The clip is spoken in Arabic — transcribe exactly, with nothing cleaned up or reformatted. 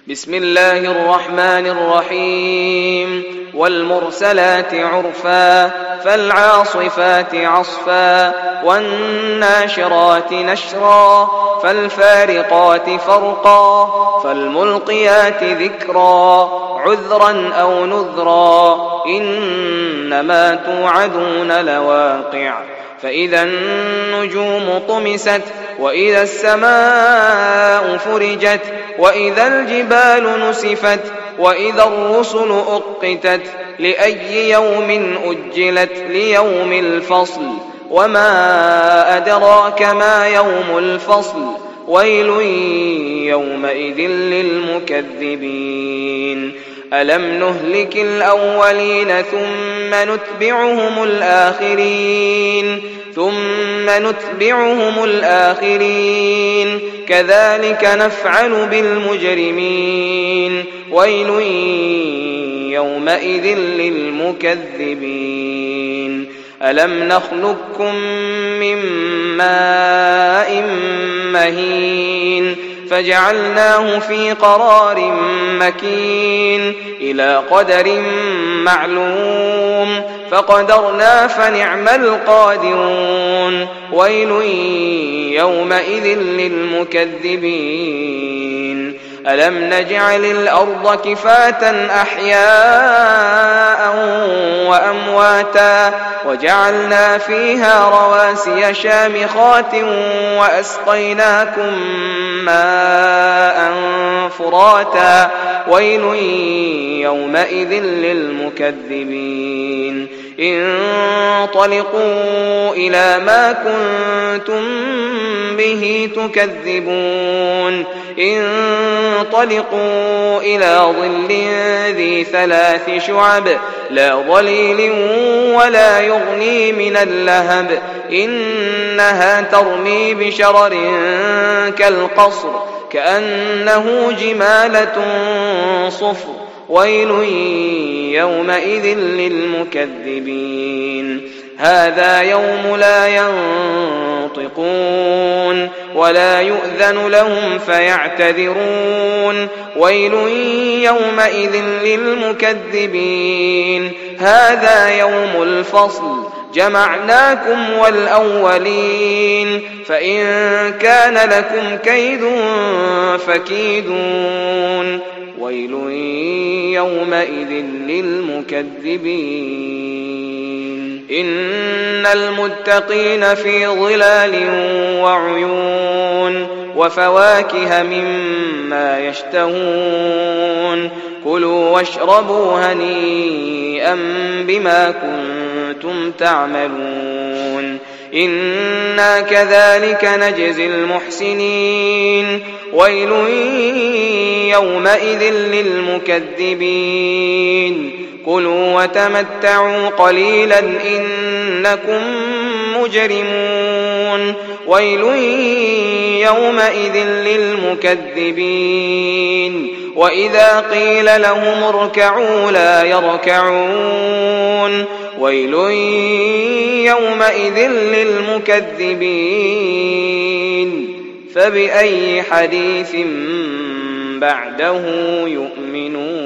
بسم الله الرحمن الرحيم والمرسلات عرفا فالعاصفات عصفا والناشرات نشرا فالفارقات فرقا فالملقيات ذكرا عذرا أو نذرا إنما توعدون لواقع فإذا النجوم طمست وإذا السماء فرجت وإذا الجبال نسفت وإذا الرسل أقتت لأي يوم أجلت ليوم الفصل وما أدراك ما يوم الفصل ويل يومئذ للمكذبين ألم نهلك الأولين ثم نتبعهم الآخرين ثم نتبعهم الآخرين كذلك نفعل بالمجرمين ويل يومئذ للمكذبين ألم نخلقكم من ماء مهين فجعلناه في قرار مكين إلى قدر معلوم فقدرنا فنعم القادرون ويل يومئذ للمكذبين ألم نجعل الأرض كفاة أحياء وأمواتا وجعلنا فيها رواسي شامخات وأسقيناكم ماء فراتا ويل يومئذ للمكذبين انطلقوا إلى ما كنتم به تكذبون انطلقوا إلى ظل ذي ثلاث شعب لا ظليل ولا يغني من اللهب إنها ترمي بشرر كالقصر كأنه جمالة صفر ويل يومئذ للمكذبين هذا يوم لا ينطقون ولا يؤذن لهم فيعتذرون ويل يومئذ للمكذبين هذا يوم الفصل جمعناكم والأولين فإن كان لكم كيد فكيدون ويل يومئذ للمكذبين إن المتقين في ظلال وعيون وفواكه مما يشتهون كلوا واشربوا هنيئا بما كنتم تعملون إنا كذلك نجزي المحسنين ويل يومئذ للمكذبين كلوا وتمتعوا قليلا إنكم مجرمون ويل يومئذ للمكذبين وإذا قيل لهم اركعوا لا يركعون ويل يومئذ للمكذبين فبأي حديث بعده يؤمنون